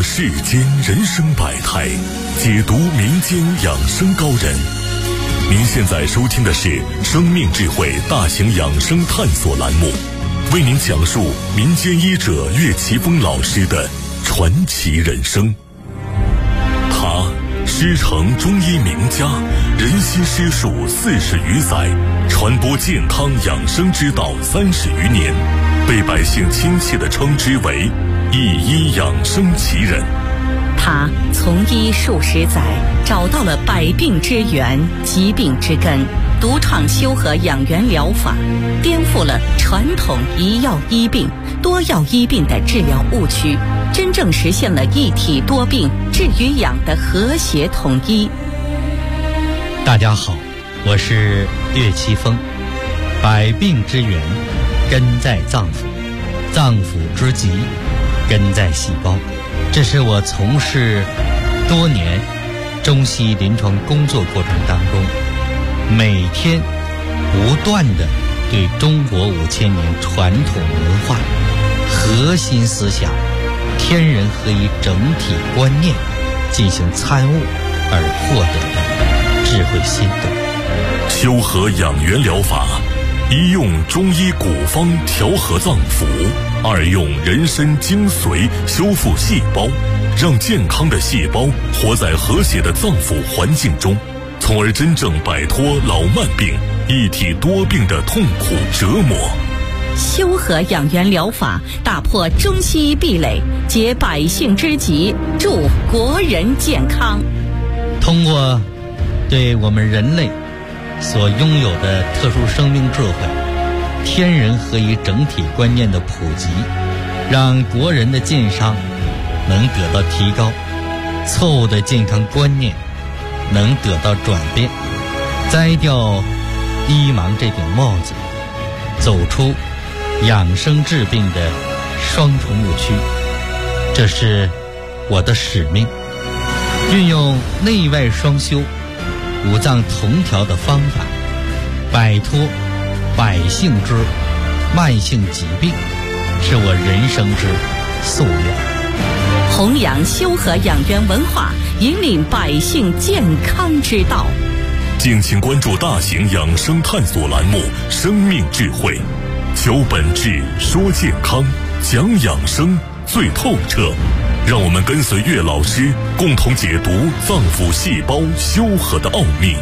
世间人生百态，解读民间养生高人。您现在收听的是生命智慧大型养生探索栏目，为您讲述民间医者岳奇峰老师的传奇人生。他师承中医名家，人心师术40余载，传播健康养生之道30余年，被百姓亲切地称之为一医养生奇人。 他从医数十载，找到了百病之源、疾病之根，独创修和养元疗法，颠覆了传统一药医病、多药医病的治疗误区，真正实现了一体多病、治与养的和谐统一。 大家好，我是岳奇峰。百病之源根在脏腑，脏腑之疾根在细胞。这是我从事多年中西医临床工作过程当中，每天不断地对中国5000年传统文化核心思想天人合一整体观念进行参悟而获得的智慧心得。 修和养元疗法，一用中医古方调和脏腑，二用人参精髓修复细胞，让健康的细胞活在和谐的脏腑环境中，从而真正摆脱老慢病、一体多病的痛苦折磨。 修和养元疗法打破中西医壁垒，解百姓之急，助国人健康。 通过对我们人类所拥有的特殊生命智慧、天人合一整体观念的普及，让国人的健康能得到提高，错误的健康观念能得到转变，摘掉医盲这顶帽子，走出养生治病的双重误区。这是我的使命，运用内外双修、五脏同调的方法，摆脱百姓之慢性疾病，是我人生之夙愿。 弘扬修和养元文化，引领百姓健康之道。 敬请关注大型养生探索栏目《生命智慧》，求本质，说健康，讲养生最透彻。让我们跟随岳老师，共同解读脏腑细胞修和的奥秘。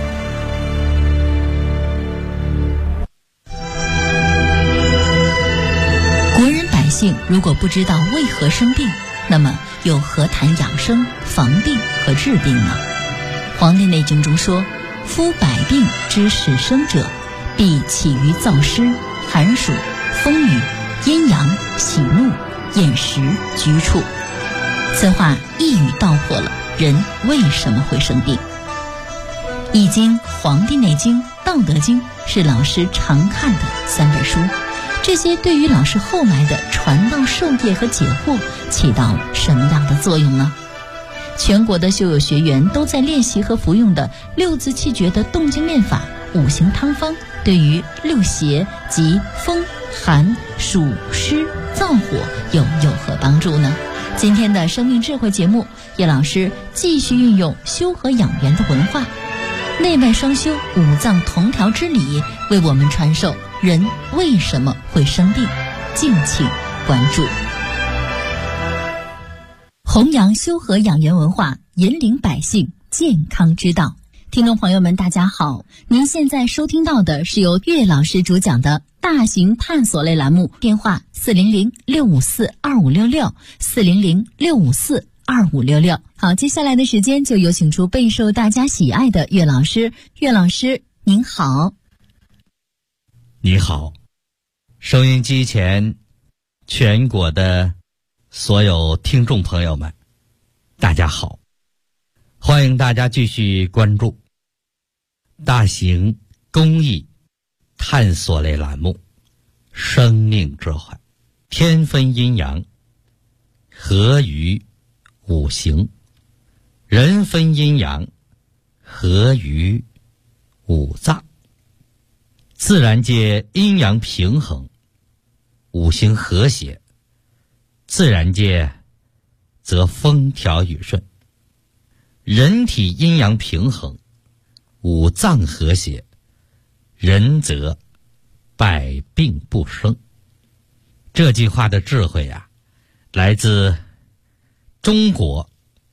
国人百姓如果不知道为何生病，那么又何谈养生、防病和治病呢？《黄帝内经》中说：“夫百病之始生者，必起于燥湿、寒暑、风雨、阴阳、喜怒、厌食、居处。”此话一语道破了人为什么会生病。《易经》《黄帝内经》《道德经》是老师常看的3本书，这些对于老师后来的传道授业和解惑起到了什么样的作用呢？全国的修友学员都在练习和服用的6字气诀的动静练法、5行汤方，对于6邪及风、寒、暑、湿、燥火有何帮助呢？今天的生命智慧节目，叶老师继续运用修和养元的文化，内外双修、五脏同调之理，为我们传授人为什么会生病。敬请关注。弘扬修和养元文化，引领百姓健康之道。听众朋友们大家好，您现在收听到的是由岳老师主讲的大型探索类栏目，电话400-654-2566 400-654-2566。好，接下来的时间就有请出备受大家喜爱的岳老师。岳老师您好。 你好，收音机前全国的所有听众朋友们大家好，欢迎大家继续关注大型公益探索类栏目生命智慧，天分阴阳，合于5行，人分阴阳，合于5脏。自然界阴阳平衡，5行和谐，自然界则风调雨顺；人体阴阳平衡，五脏和谐，人则百病不生。这句话的智慧啊，来自中国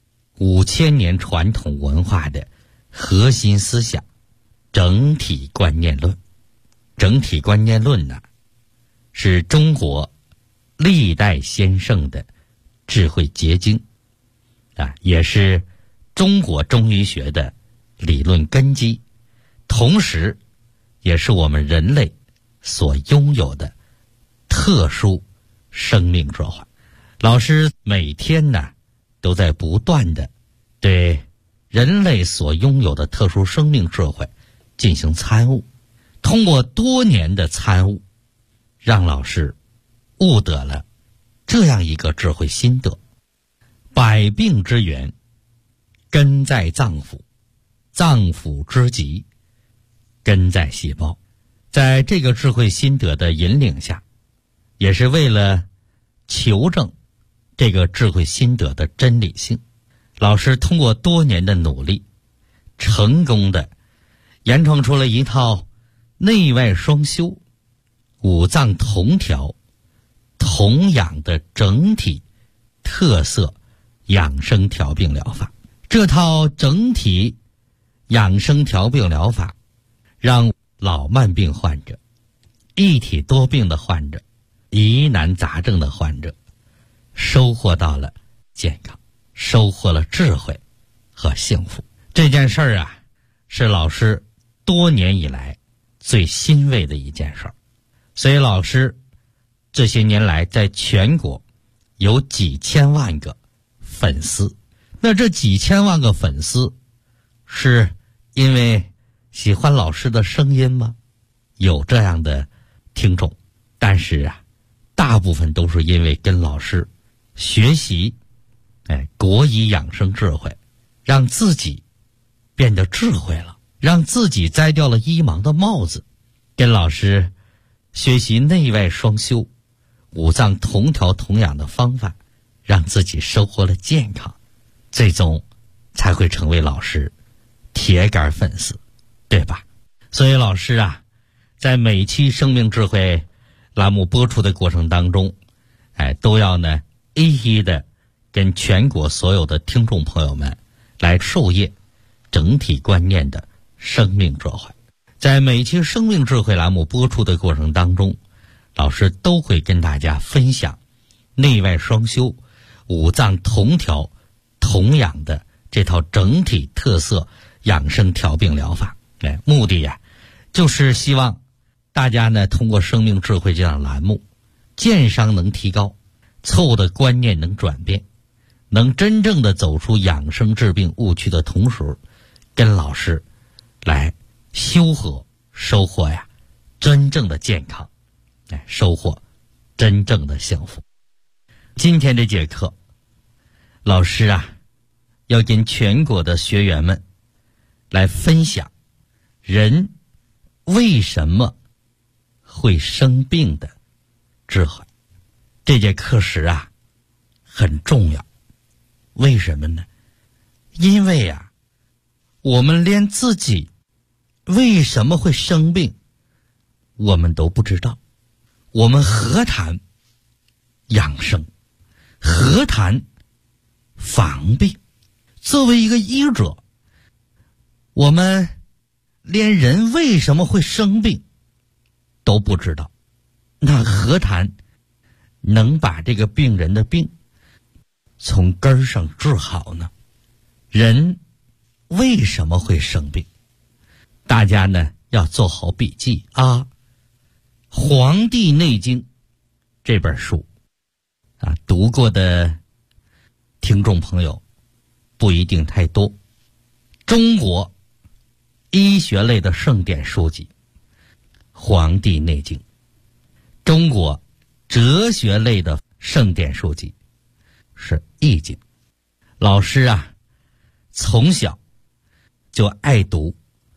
5000年传统文化的核心思想——整体观念论。整体观念论呢，是中国历代先圣的智慧结晶啊，也是中国中医学的理论根基，同时也是我们人类所拥有的特殊生命智慧。老师每天呢，都在不断的对人类所拥有的特殊生命智慧进行参悟，通过多年的参悟，让老师悟得了这样一个智慧心得：百病之源根在脏腑，脏腑之疾根在细胞。在这个智慧心得的引领下，也是为了求证这个智慧心得的真理性，老师通过多年的努力，成功的研创出了一套内外双修、五脏同调、同养的整体特色养生调病疗法。这套整体养生调病疗法，让老慢病患者、一体多病的患者、疑难杂症的患者收获到了健康，收获了智慧和幸福。这件事儿啊，是老师多年以来最欣慰的一件事儿。所以老师这些年来在全国有几千万个粉丝，那这几千万个粉丝是因为喜欢老师的声音吗？有这样的听众，但是啊，大部分都是因为跟老师学习国医养生智慧，让自己变得智慧了，让自己摘掉了医盲的帽子，跟老师学习内外双修、五脏同调同养的方法，让自己收获了健康，最终才会成为老师铁杆粉丝，对吧？所以老师啊，在每期生命智慧栏目播出的过程当中，都要呢一一的跟全国所有的听众朋友们来授业整体观念的生命智慧。在每期生命智慧栏目播出的过程当中，老师都会跟大家分享内外双修、五脏同调同养的这套整体特色养生调病疗法。目的呀，就是希望大家呢通过生命智慧这样栏目，健商能提高，错误的观念能转变，能真正的走出养生治病误区的同时，跟老师来修和收获呀真正的健康，收获真正的幸福。今天这节课，老师啊要跟全国的学员们来分享人为什么会生病的智慧。这节课时啊很重要，为什么呢？因为啊我们连自己为什么会生病我们都不知道，我们何谈养生，何谈防病？作为一个医者，我们连人为什么会生病都不知道，那何谈能把这个病人的病从根儿上治好呢？人为什么会生病？大家呢要做好笔记啊。《黄帝内经》这本书啊，读过的听众朋友不一定太多。中国医学类的圣典书籍《黄帝内经》，中国哲学类的圣典书籍是《易经》。老师啊从小就爱读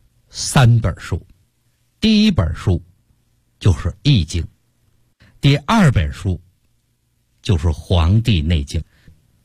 3本书，第一本书就是《易经》，第2本书就是《黄帝内经》。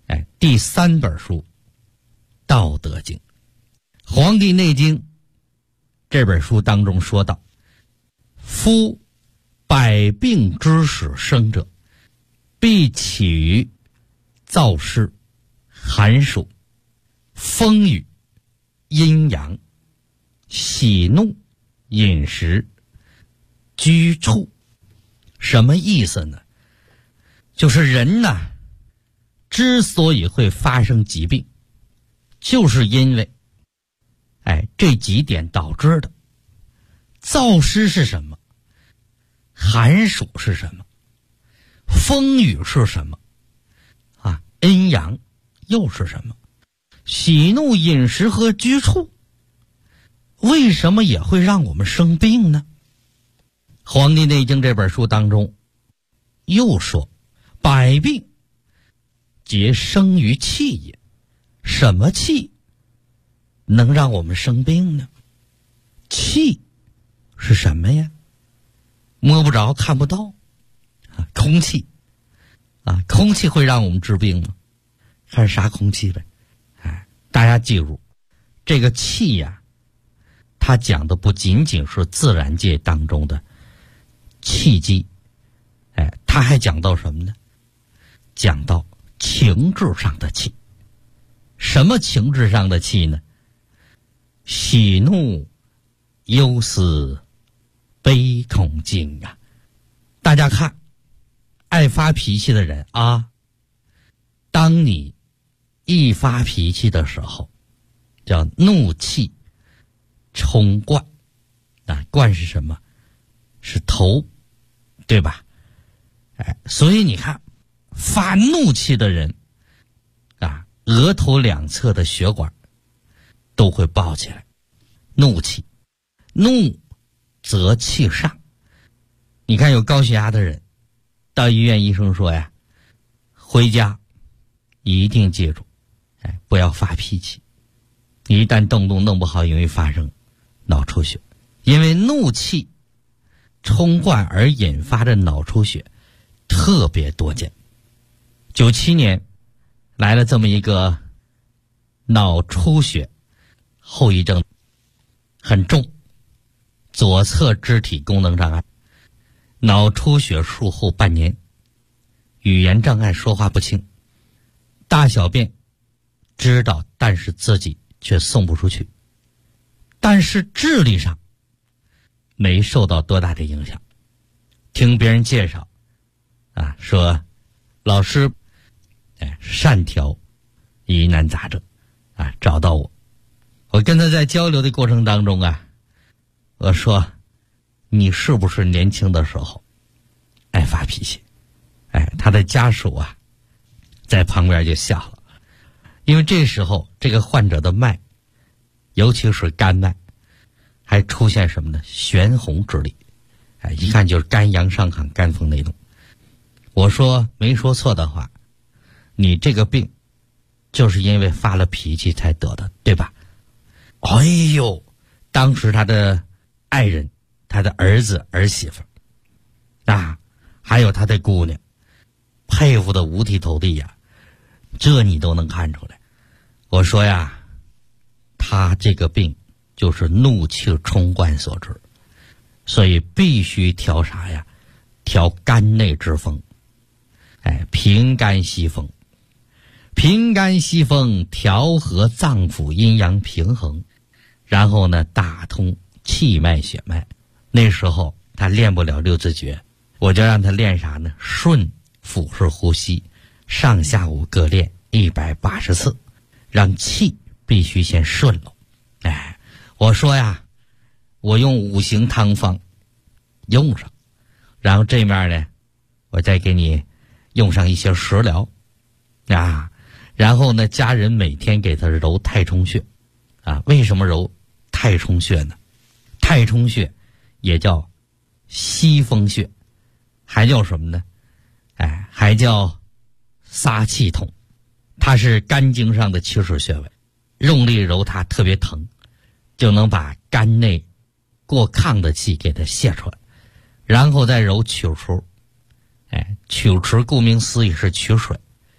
第3本书《道德经》。《黄帝内经》这本书当中说到，夫百病之始生者，必起于燥湿、寒暑、风雨、阴阳、喜怒、饮食、居处。什么意思呢？就是人呢，之所以会发生疾病，就是因为这几点导致的。燥湿是什么？寒暑是什么？风雨是什么？阴阳又是什么？喜怒饮食和居处为什么也会让我们生病呢？《黄帝内经》这本书当中又说，百病皆生于气也。什么气能让我们生病呢？气是什么呀？摸不着看不到空气空气会让我们治病吗？还是啥空气呗？大家记住，这个气呀，它讲的不仅仅是自然界当中的气机，它还讲到什么呢？讲到情志上的气。什么情志上的气呢？喜怒忧思悲恐惊啊！大家看，爱发脾气的人当你一发脾气的时候，叫怒气冲冠。冠是什么？是头，对吧？所以你看，发怒气的人额头两侧的血管都会爆起来。怒气，怒则气上。你看有高血压的人到医院，医生说呀，回家一定记住不要发脾气，一旦动弄不好，容易发生脑出血。因为怒气冲冠而引发的脑出血特别多见。97年来了这么一个脑出血后遗症很重，左侧肢体功能障碍，脑出血术后半年，语言障碍，说话不清，大小便知道，但是自己却送不出去，但是智力上没受到多大的影响。听别人介绍说老师善调疑难杂症找到我跟他在交流的过程当中我说你是不是年轻的时候爱发脾气？他的家属在旁边就笑了，因为这时候这个患者的脉，尤其是肝脉，还出现什么呢？悬红之力，一看就是肝阳上亢，肝风内动。我说没说错的话，你这个病就是因为发了脾气才得的，对吧？哎呦，当时他的爱人，他的儿子儿媳妇还有他的姑娘，佩服的五体投地呀，这你都能看出来。我说呀，他这个病就是怒气冲冠所致，所以必须调啥呀？调肝内之风，平肝息风。平肝息风，调和脏腑阴阳平衡，然后呢打通气脉血脉。那时候他练不了六字诀，我就让他练啥呢？顺腹式呼吸，上下午各练180次，让气必须先顺了。我说呀，我用5行汤方用上，然后这面呢我再给你用上一些食疗然后呢家人每天给他揉太冲穴为什么揉太冲穴呢？太冲穴也叫息风穴，还叫什么呢？还叫撒气筒。它是肝经上的起始穴位，用力揉它特别疼，就能把肝内过亢的气给它泄出来。然后再揉曲池，曲池顾名思义是取水，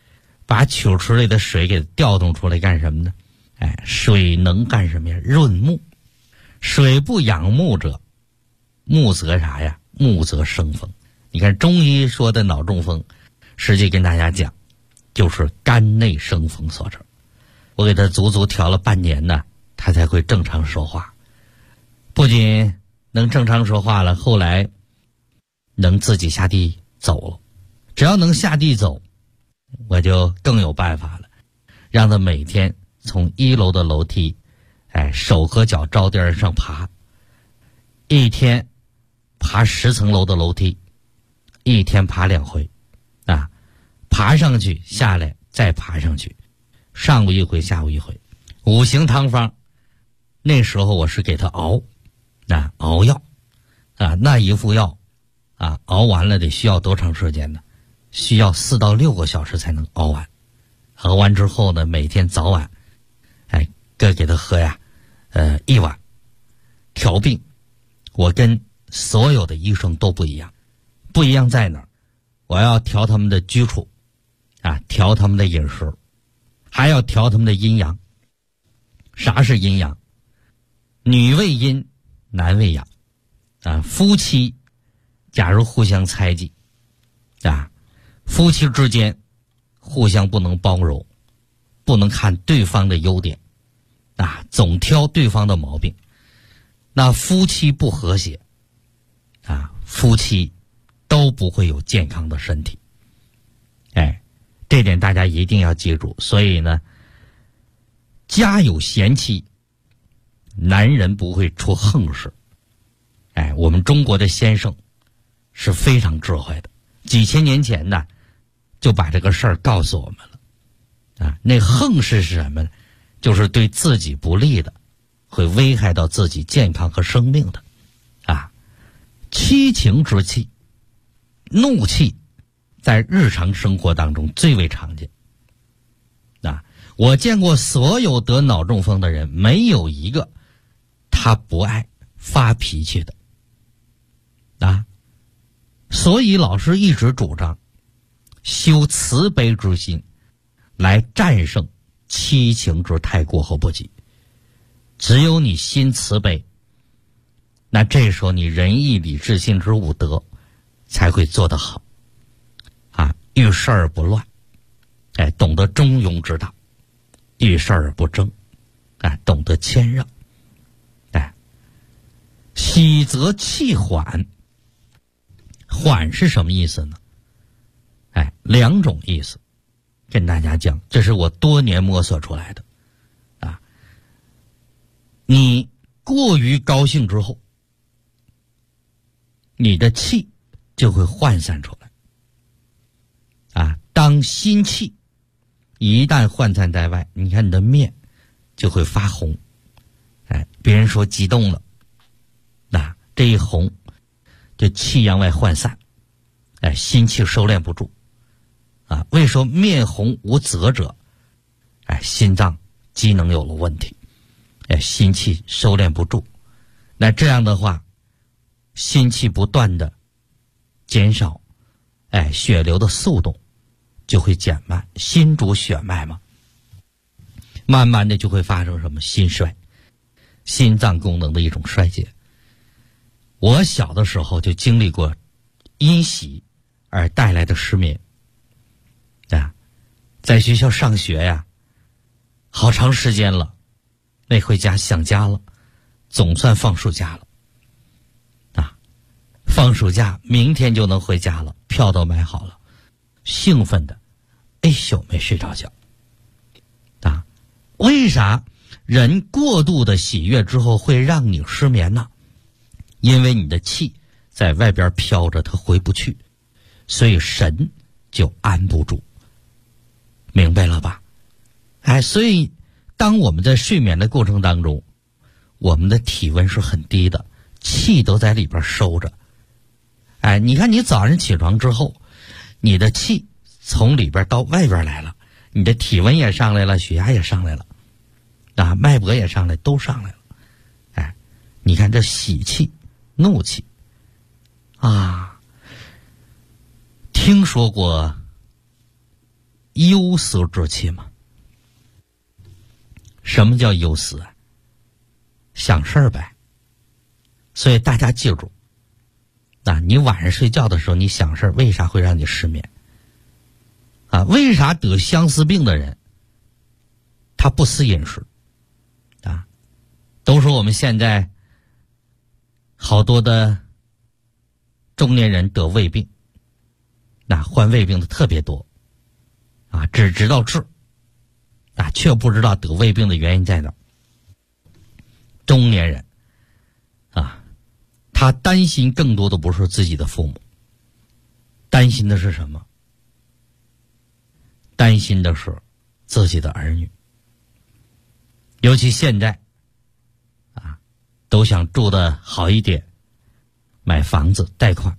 把曲池里的水给调动出来干什么呢？水能干什么呀？润木。水不养木者，木则啥呀？木则生风。你看中医说的脑中风，实际跟大家讲，就是肝内生风所致。我给他足足调了半年呢，他才会正常说话。不仅能正常说话了，后来能自己下地走了。只要能下地走，我就更有办法了，让他每天从1楼的楼梯，手和脚着地而上爬，一天爬10层楼的楼梯，一天爬2回，爬上去下来再爬上去，上午一回下午一回。5行汤方，那时候我是给他熬药，那一副药熬完了得需要多长时间呢？需要4到6个小时才能熬完。熬完之后呢，每天早晚各给他喝1碗。调病我跟所有的医生都不一样，不一样在哪儿？我要调他们的居处调他们的饮食，还要调他们的阴阳。啥是阴阳？女为阴，男为阳夫妻假如互相猜忌夫妻之间互相不能包容，不能看对方的优点总挑对方的毛病，那夫妻不和谐夫妻都不会有健康的身体。这点大家一定要记住。所以呢，家有贤妻，男人不会出横事。我们中国的先生是非常智慧的，几千年前呢就把这个事儿告诉我们了那横事是什么呢？就是对自己不利的，会危害到自己健康和生命的七情之气，怒气在日常生活当中最为常见我见过所有得脑中风的人，没有一个他不爱发脾气的所以老师一直主张修慈悲之心，来战胜七情之太过和不及。只有你心慈悲，那这时候你仁义礼智信之五德才会做得好遇事而不乱懂得中庸之道，遇事而不争懂得谦让喜则气缓。缓是什么意思呢？2种意思跟大家讲，这是我多年摸索出来的你过于高兴之后，你的气就会涣散出来当心气一旦涣散在外，你看你的面就会发红别人说激动了这一红就气阳外涣散心气收敛不住为说面红无泽者心脏机能有了问题心气收敛不住，那这样的话心气不断的减少血流的速度就会减慢，心主血脉嘛，慢慢的就会发生什么心衰，心脏功能的一种衰竭。我小的时候就经历过因喜而带来的失眠在学校上学好长时间了，没回家，想家了，总算放暑假了放暑假明天就能回家了，票都买好了，兴奋的一宿没睡着觉为啥人过度的喜悦之后会让你失眠呢？因为你的气在外边飘着，它回不去，所以神就安不住，明白了吧？所以当我们在睡眠的过程当中，我们的体温是很低的，气都在里边收着你看你早上起床之后，你的气从里边到外边来了，你的体温也上来了，血压也上来了脉搏也上来，都上来了你看这喜气怒气听说过忧思之气嘛。什么叫忧思啊？想事儿呗。所以大家记住，你晚上睡觉的时候你想事儿，为啥会让你失眠？为啥得相思病的人他不思饮食？都说我们现在好多的中年人得胃病，患胃病的特别多，只知道治，却不知道得胃病的原因在哪儿。中年人他担心更多的不是自己的父母，担心的是什么？担心的是自己的儿女。尤其现在都想住得好一点，买房子贷款，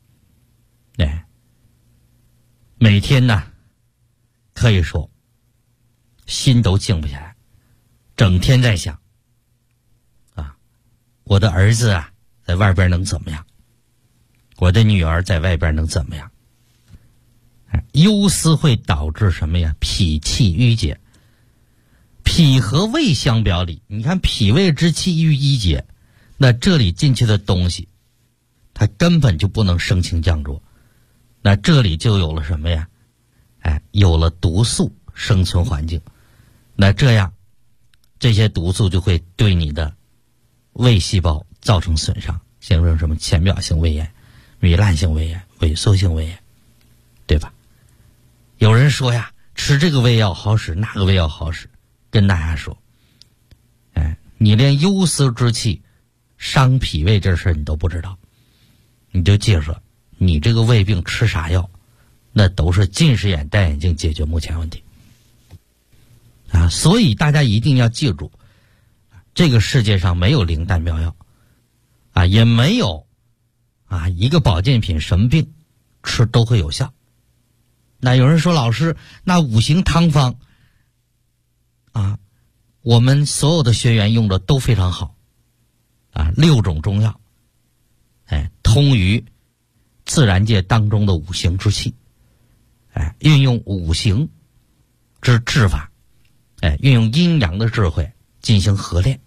每天可以说心都静不下来，整天在想我的儿子在外边能怎么样，我的女儿在外边能怎么样。忧思会导致什么呀？脾气郁结。脾和胃相表里，你看脾胃之气郁结，那这里进去的东西它根本就不能升清降浊，那这里就有了什么呀？有了毒素生存环境，那这样这些毒素就会对你的胃细胞造成损伤，形成什么浅表性胃炎、糜烂性胃炎、萎缩性胃炎，对吧？有人说吃这个胃药好使，那个胃药好使，跟大家说，你连忧思之气伤脾胃这事你都不知道，你就记着，你这个胃病吃啥药，那都是近视眼戴眼镜解决目前问题所以大家一定要记住，这个世界上没有灵丹妙药也没有一个保健品什么病吃都会有效。那有人说，老师，那五行汤方我们所有的学员用的都非常好6种中药通于自然界当中的五行之气，运用五行之治法，运用阴阳的智慧进行合炼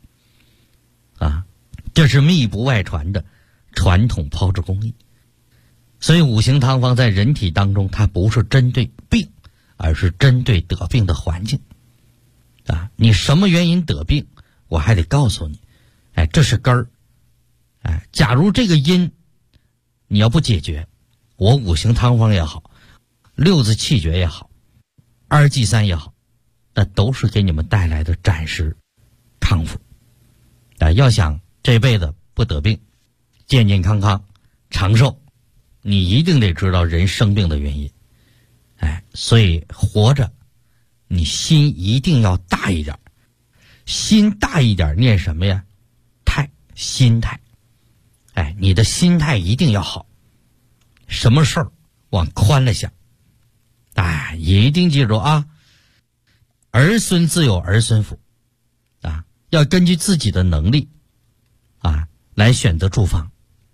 这是密不外传的传统炮制工艺。所以五行汤方在人体当中，它不是针对病，而是针对得病的环境你什么原因得病，我还得告诉你这是根儿假如这个因你要不解决，我五行汤方也好，6字气诀也好，2剂3也好，那都是给你们带来的暂时康复要想这辈子不得病，健健康康长寿，你一定得知道人生病的原因所以活着你心一定要大一点，心大一点念什么呀？心态你的心态一定要好，什么事儿往宽了想一定记住儿孙自有儿孙福要根据自己的能力来选择住房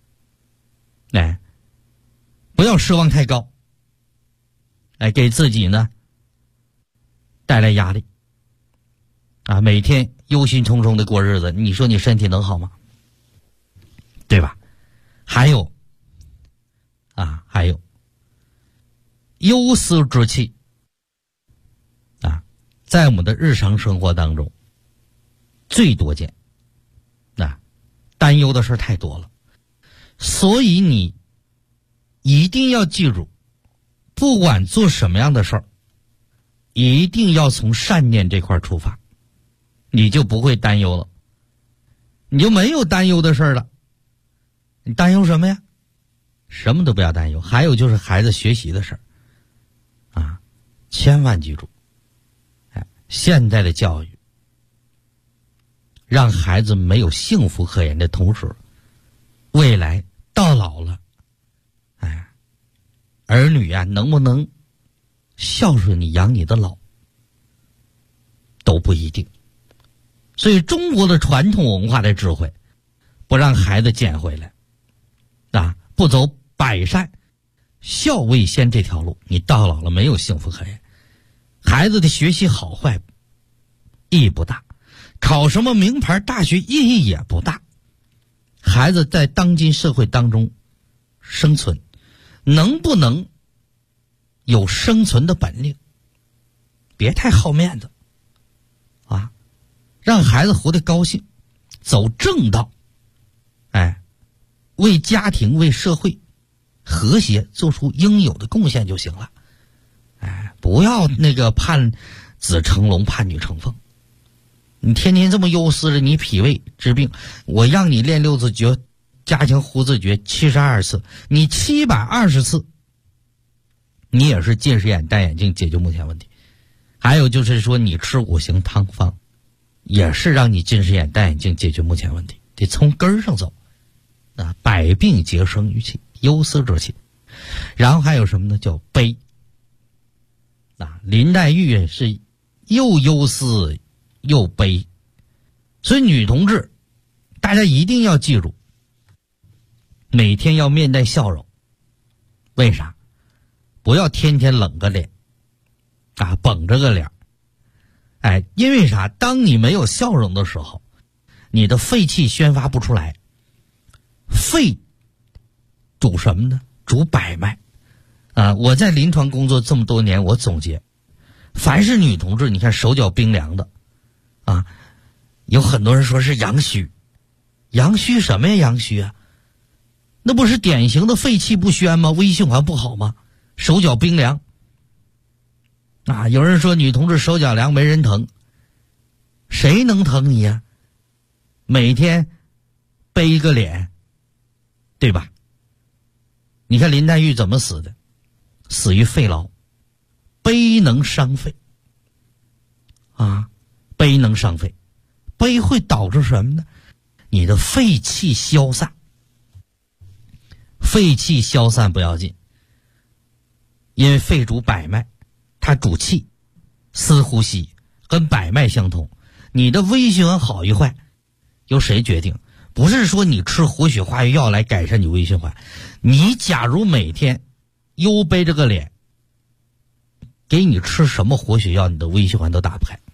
不要奢望太高给自己呢带来压力每天忧心忡忡的过日子，你说你身体能好吗？对吧？还有忧思之气在我们的日常生活当中最多见担忧的事太多了，所以你一定要记住，不管做什么样的事儿，一定要从善念这块出发，你就不会担忧了，你就没有担忧的事了。你担忧什么呀？什么都不要担忧。还有就是孩子学习的事儿千万记住现在的教育让孩子没有幸福可言的同时，未来到老了儿女能不能孝顺你养你的老都不一定。所以中国的传统文化的智慧不让孩子捡回来不走百善孝为先这条路，你到老了没有幸福可言。 孩子的学习好坏意义不大，考什么名牌大学意义也不大。孩子在当今社会当中生存，能不能有生存的本领，别太好面子啊，让孩子活得高兴，走正道，为家庭为社会和谐做出应有的贡献就行了。不要那个盼子成龙盼女成凤，你天天这么忧思着你脾胃治病，我让你练六字诀加强呼字诀72次，你720次你也是近视眼戴眼镜解决目前问题。还有就是说你吃5行汤方也是让你近视眼戴眼镜解决目前问题，得从根儿上走啊，百病皆生于气，忧思之气。然后还有什么呢？叫悲啊，林黛玉是又忧思又悲，所以女同志大家一定要记住，每天要面带笑容。为啥？不要天天冷个脸啊，绷着个脸。因为啥？当你没有笑容的时候，你的肺气宣发不出来。肺主什么呢？主百脉啊！我在临床工作这么多年，我总结，凡是女同志，你看手脚冰凉的啊，有很多人说是阳虚，阳虚什么呀？阳虚啊，那不是典型的肺气不宣吗？微循环不好吗？手脚冰凉啊！有人说女同志手脚凉没人疼，谁能疼你呀？每天背个脸，对吧？你看林黛玉怎么死的？死于肺痨，悲能伤肺啊，悲能伤肺，悲会导致什么呢？你的肺气消散，肺气消散不要紧，因为肺主百脉，它主气，司呼吸，跟百脉相通。你的微循环好与坏，由谁决定？不是说你吃活血化瘀药来改善你微循环，你假如每天又背着个脸，给你吃什么活血药，你的微循环都打不开。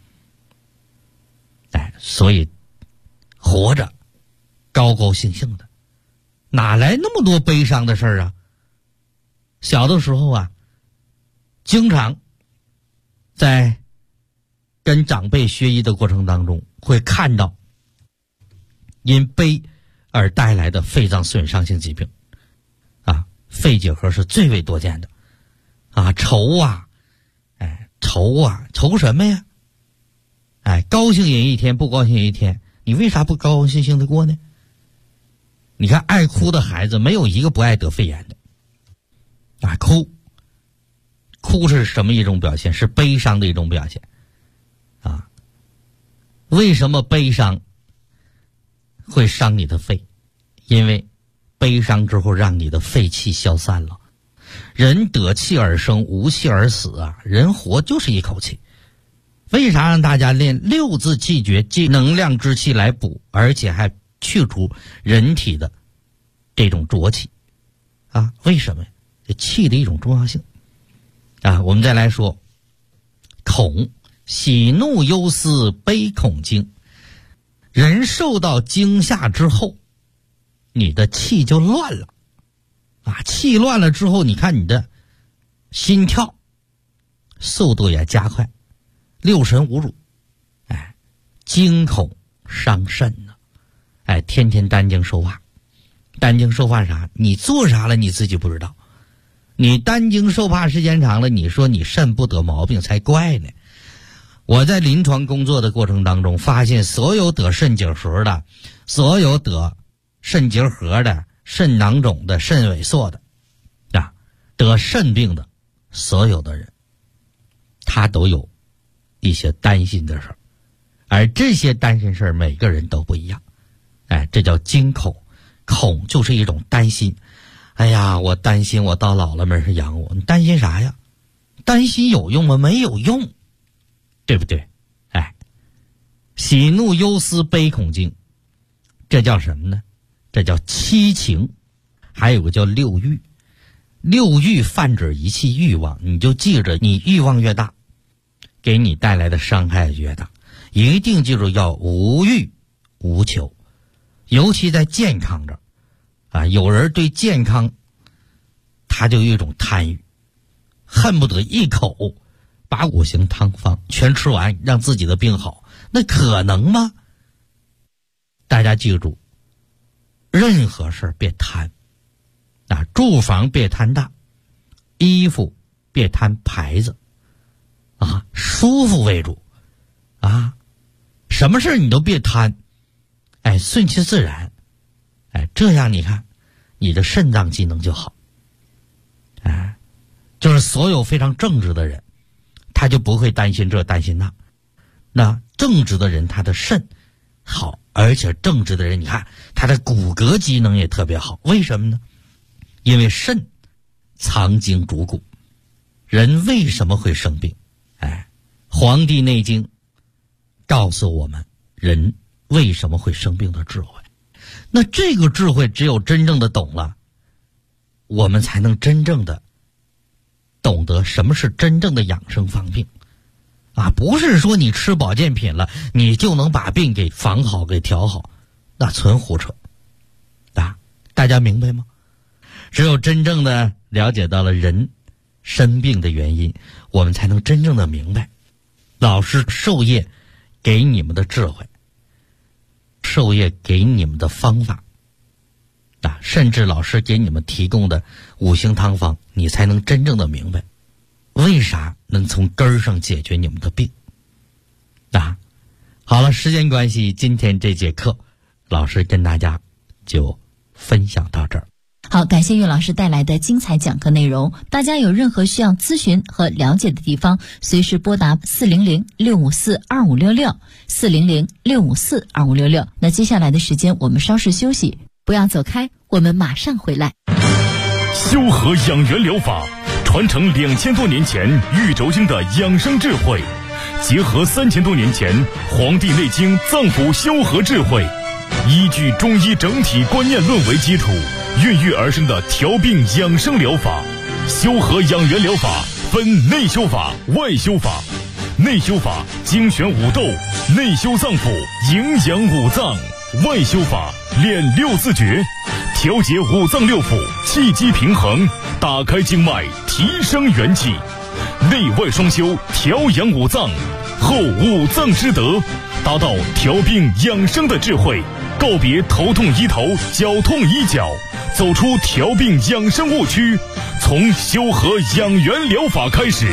所以活着高高兴兴的，哪来那么多悲伤的事儿啊？小的时候啊，经常在跟长辈学医的过程当中，会看到因悲而带来的肺脏损伤性疾病啊，肺结核是最为多见的啊。愁啊，愁什么呀？高兴也一天，不高兴也一天，你为啥不高高兴兴的过呢？你看爱哭的孩子没有一个不爱得肺炎的啊。哭是什么一种表现？是悲伤的一种表现啊。为什么悲伤会伤你的肺？因为悲伤之后让你的肺气消散了。人得气而生，无气而死啊！人活就是一口气。为啥让大家练六字气诀，借能量之气来补，而且还去除人体的这种浊气啊？为什么呀？这气的一种重要性啊！我们再来说恐，喜怒忧思悲恐惊。人受到惊吓之后，你的气就乱了啊！气乱了之后，你看你的心跳速度也加快，六神无主，惊恐伤肾呢。天天担惊受怕，担惊受怕啥？你做啥了你自己不知道。你担惊受怕时间长了，你说你肾不得毛病才怪呢。我在临床工作的过程当中发现，所有得肾结核的，所有得肾结核的、肾囊肿的、肾萎缩的啊，得肾病的所有的人，他都有一些担心的事儿，而这些担心事儿每个人都不一样。这叫惊恐。恐就是一种担心。哎呀，我担心我到老了没人养我。你担心啥呀？担心有用吗？没有用，对不对？喜怒忧思悲恐惊，这叫什么呢？这叫七情。还有个叫六欲。六欲泛指一切欲望，你就记着，你欲望越大， 给你带来的伤害越大。一定记住要无欲无求，尤其在健康这儿有人对健康他就有一种贪欲，恨不得一口把5行汤方全吃完，让自己的病好，那可能吗？大家记住，任何事别贪住房别贪大，衣服别贪牌子舒服为主什么事你都别贪，顺其自然，这样你看你的肾脏机能就好，就是所有非常正直的人，他就不会担心这担心那。那正直的人他的肾好，而且正直的人你看他的骨骼机能也特别好，为什么呢？因为肾藏精主骨。人为什么会生病？黄帝内经告诉我们人为什么会生病的智慧。那这个智慧只有真正的懂了，我们才能真正的懂得什么是真正的养生防病不是说你吃保健品了你就能把病给防好给调好，那纯胡扯大家明白吗？只有真正的了解到了人生病的原因，我们才能真正的明白老师授业给你们的智慧，授业给你们的方法甚至老师给你们提供的5行汤方，你才能真正的明白为啥能从根儿上解决你们的病好了，时间关系，今天这节课老师跟大家就分享到这儿。 好，感谢岳老师带来的精彩讲课内容。大家有任何需要咨询和了解的地方，随时拨打400-654-2566 400-654-2566。那接下来的时间我们稍事休息，不要走开，我们马上回来。 修和养元疗法传承2000多年前玉轴经的养生智慧，结合3000多年前《黄帝内经》脏腑修和智慧，依据中医整体观念论为基础，孕育而生的调病养生疗法。修和养元疗法分内修法、外修法。内修法精选五斗，内修脏腑，营养五脏；外修法练6字诀，调节五脏六腑，气机平衡，打开经脉，提升元气。内外双修，调养五脏，后五脏之德，达到调病养生的智慧。告别头痛医头，脚痛医脚，走出调病养生误区，从修和养元疗法开始。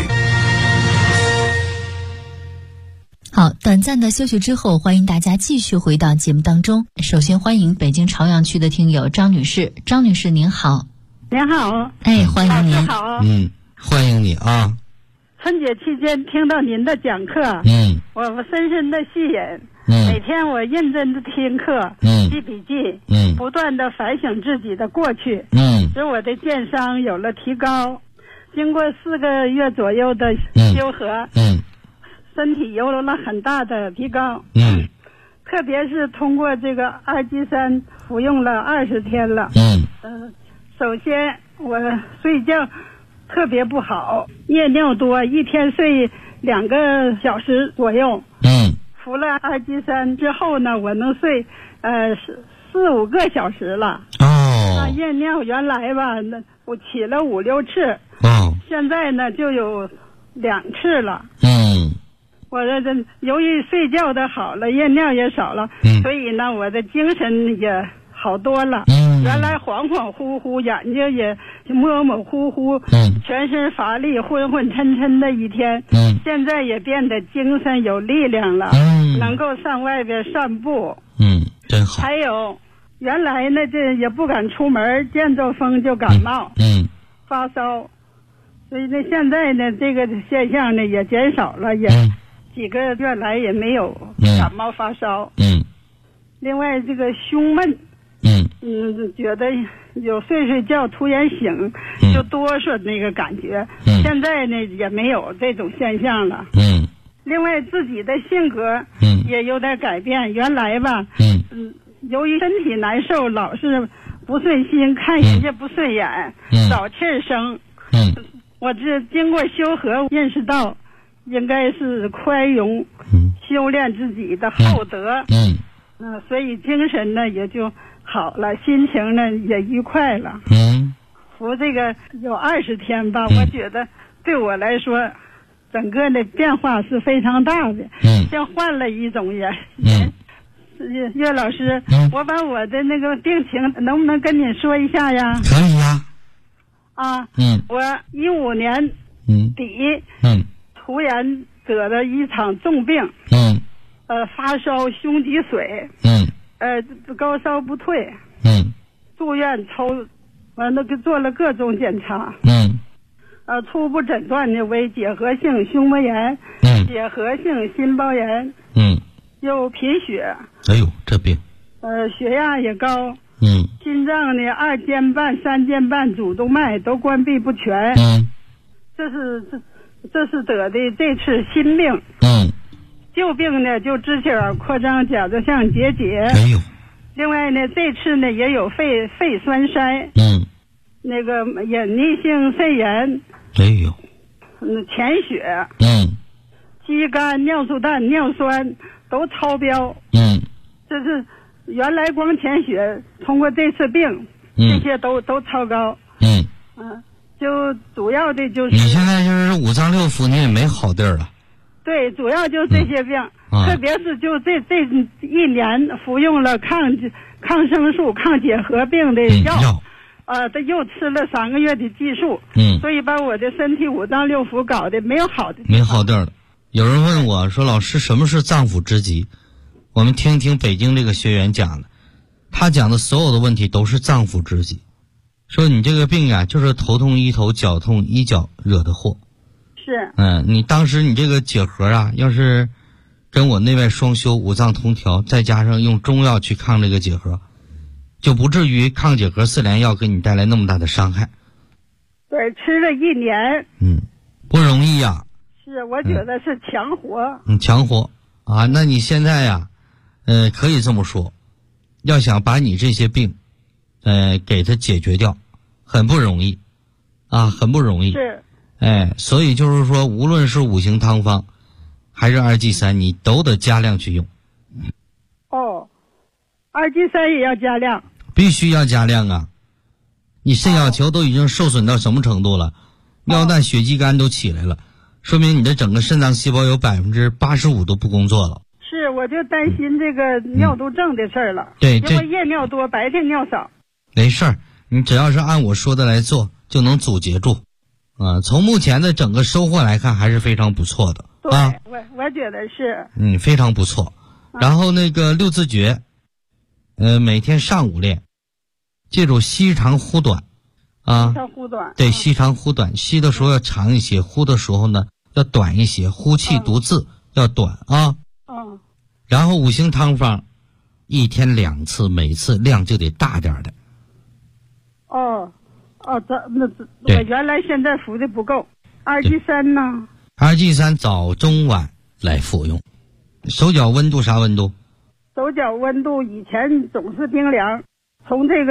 好，短暂的休息之后，欢迎大家继续回到节目当中。首先欢迎北京朝阳区的听友张女士。张女士您好。 您好。 欢迎您。 好。 欢迎你啊。 春节期间听到您的讲课，我深深的吸引。每天我认真的听课，记笔记，不断的反省自己的过去，使我的健商有了提高。经过4个月左右的修和，身体有了很大的提高。特别是通过这个二级3服用了20天了。首先我睡觉特别不好，夜尿多，一天睡2个小时左右。服了二级3之后呢，我能睡4-5个小时了。夜尿原来吧，我起了5-6次，现在呢就有2次了。我这由于睡觉的好了，夜尿也少了，所以呢我的精神也好多了。原来恍恍惚惚，眼睛也模模糊糊，全身乏力，昏昏沉沉的一天。现在也变得精神有力量了，能够上外边散步。 真好。 还有原来呢这也不敢出门，见着风就感冒，发烧，所以呢现在呢这个现象呢也减少了，也几个月来也没有感冒发烧。另外这个胸闷，觉得有睡觉突然醒就哆嗦那个感觉，现在呢也没有这种现象了。另外自己的性格也有点改变，原来吧由于身体难受，老是不顺心，看人家不顺眼，找气儿生。我这经过修和认识到应该是宽容，修炼自己的厚德，所以精神呢也就好了，心情呢也愉快了。服这个有20天吧，我觉得对我来说，整个的变化是非常大的，像换了一种人。岳老师，我把我的那个病情能不能跟你说一下呀？ 可以呀。 我15年底，突然得了一场重病，发烧、胸积水，高烧不退，住院完了做了各种检查，初步诊断呢为结核性胸膜炎，结核性心包炎，又贫血， 哎呦，这病， 血压也高，心脏呢2间半、3间半主动脉都关闭不全，这是得的这次新病，旧病呢就支气管扩张、甲状腺结节， 哎呦， 另外呢这次呢也有肺栓塞，那个隐匿性肺炎， 哎呦， 潜血，肌酐、尿素氮、尿酸都超标，这是原来光潜血，通过这次病，这些都超高，就主要的就是你现在就是五脏六腑你也没好地儿了， 对，主要就是这些病，特别是就这1年服用了抗生素、抗结核病的药。他又吃了3个月的激素，所以把我的身体五脏六腑搞得没有好的地方， 没好地儿了。有人问我说：“老师，什么是脏腑之疾？”我们听一听北京这个学员讲的，他讲的所有的问题都是脏腑之疾。说你这个病啊，就是头痛医头，脚痛医脚惹的祸。 是。 你当时你这个结核啊，要是跟我内外双修、五脏同调，再加上用中药去抗这个结核，就不至于抗结核4联药给你带来那么大的伤害。 对，吃了1年。 不容易呀。 是，我觉得是强活。 强活啊！那你现在呀，可以这么说，要想把你这些病，给它解决掉，很不容易，啊，很不容易。 是。 所以就是说，无论是5行汤方，还是2G3，你都得加量去用。 2G3也要加量， 必须要加量啊！你肾小球都已经受损到什么程度了？尿蛋、血肌酐都起来了，说明你的整个肾脏细胞有85%都不工作了。 是，我就担心这个尿毒症的事儿了。 对， 因为夜尿多，白天尿少。 没事儿，你只要是按我说的来做，就能阻截住。从目前的整个收获来看，还是非常不错的。 对，我觉得是。 非常不错。然后那个6字诀。每天上午练，记住吸长呼短， 吸长呼短。 对，吸长呼短，吸的时候要长一些，呼的时候呢要短一些，呼气读字要短啊。然后5行汤方，1天2次，每次量就得大点的。 我原来现在服的不够。2G3呢 ？2G3早中晚来服用。手脚温度啥温度？ 手脚温度以前总是冰凉，从这个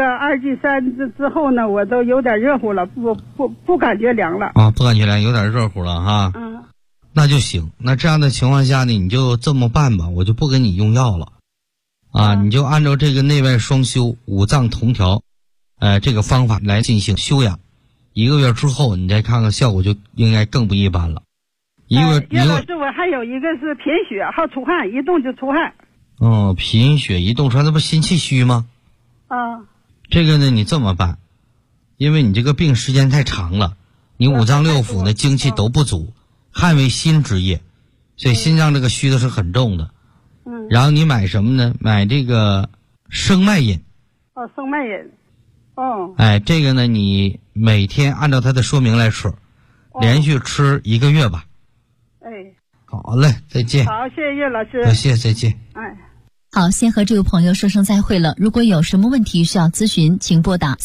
2G3之后呢，我都有点热乎了，不感觉凉了。 不感觉凉，有点热乎了哈。那就行。那这样的情况下呢，你就这么办吧，我就不给你用药了。你就按照这个内外双修、五脏同调，这个方法来进行修养。1个月之后，你再看看效果，就应该更不一般了。 岳老师，我还有一个是贫血，好出汗，一动就出汗。 贫血一动出来，那不心气虚吗？这个呢，你这么办，因为你这个病时间太长了，你五脏六腑呢精气都不足，汗为心之液，所以心脏这个虚的是很重的。然后你买什么呢？买这个生脉饮。 生脉饮。 这个呢，你每天按照它的说明来吃，连续吃1个月吧。好嘞，再见。 好，谢谢岳老师。 多谢，再见。 好，先和这位朋友说声再会了。如果有什么问题需要咨询，请拨打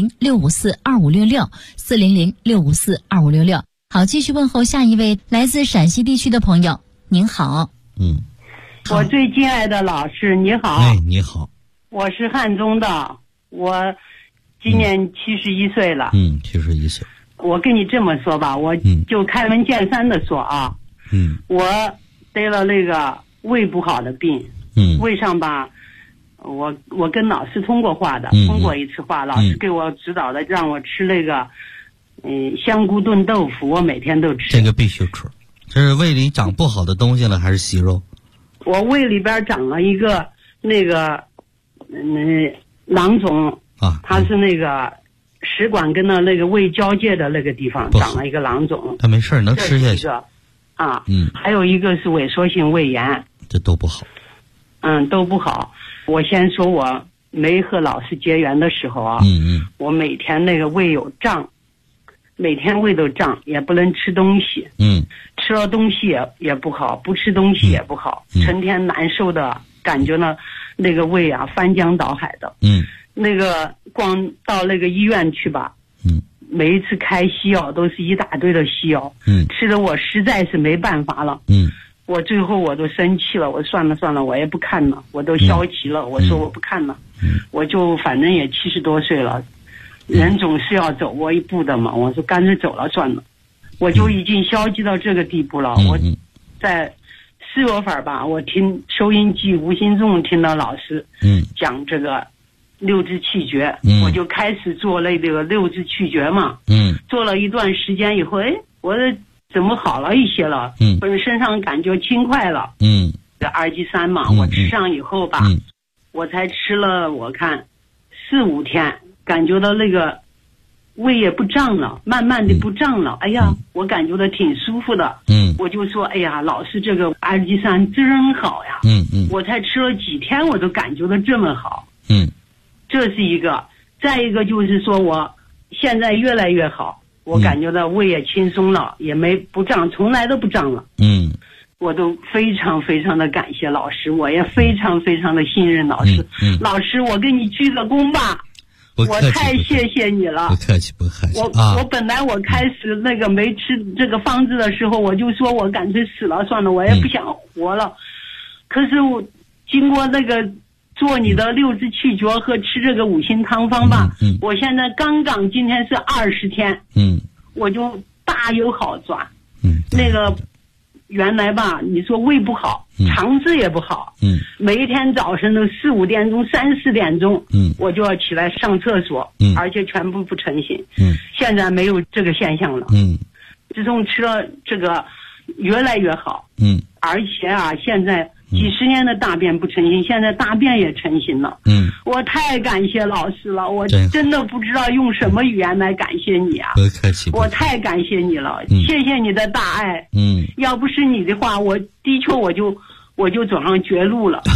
400-654-2566，400-654-2566。好，继续问候下一位来自陕西地区的朋友。您好。 我最敬爱的老师，你好。 你好。 我是汉中的，我今年71岁了。 71岁。 我跟你这么说吧，我就开门见山的说啊。 我得了那个胃不好的病，胃上吧，我跟老师通过话的，通过一次话，老师给我指导的，让我吃那个香菇炖豆腐，我每天都吃。 这个必须吃。这是胃里长不好的东西了，还是息肉？ 我胃里边长了一个那个囊肿啊，它是那个食管跟那个胃交界的那个地方长了一个囊肿。 它没事，能吃下去。 啊，还有一个是萎缩性胃炎， 这都不好。 都不好。我先说我没和老师结缘的时候啊，我每天那个胃有胀。每天胃都胀，也不能吃东西。吃了东西也不好，不吃东西也不好，成天难受的感觉呢，那个胃啊翻江倒海的。那个光到那个医院去吧，每一次开西药都是一大堆的西药，吃的我实在是没办法了。我最后我都生气了，我算了，我也不看了，我都消极了，我说我不看了，我就反正也70多岁了。人总是要走过一步的嘛，我说干脆走了算了，我就已经消极到这个地步了。我在4月份吧，我听收音机无形中听到老师讲这个六支气诀，我就开始做那个六支气诀嘛。做了一段时间以后，我怎么好了一些了？本身上感觉轻快了。这2G3嘛，我吃上以后吧，我才吃了我看4、5天。感觉到那个胃也不胀了，慢慢的不胀了。哎呀，我感觉到挺舒服的。我就说，哎呀，老师这个2G3真好呀。我才吃了几天，我都感觉到这么好。这是一个。再一个就是说我现在越来越好，我感觉到胃也轻松了，也不胀，从来都不胀了。我都非常非常的感谢老师，我也非常非常的信任老师。老师，我给你鞠个躬吧。我太谢谢你了， 不客气。 我本来我开始那个没吃这个方子的时候，我就说我干脆死了算了，我也不想活了。可是我经过那个做你的6支气诀和吃这个5行汤方吧，我现在刚今天是20天，我就大有好转。那个原来吧，你说胃不好，肠子也不好，每一天早晨都4、5点钟、3、4点钟，我就要起来上厕所，而且全部不成型。现在没有这个现象了。自从吃了这个，越来越好。而且啊，现在几十年的大便不成型，现在大便也成型了。我太感谢老师了，我真的不知道用什么语言来感谢你啊！ 不客气， 我太感谢你了，谢谢你的大爱。要不是你的话，我的确我就走上绝路了。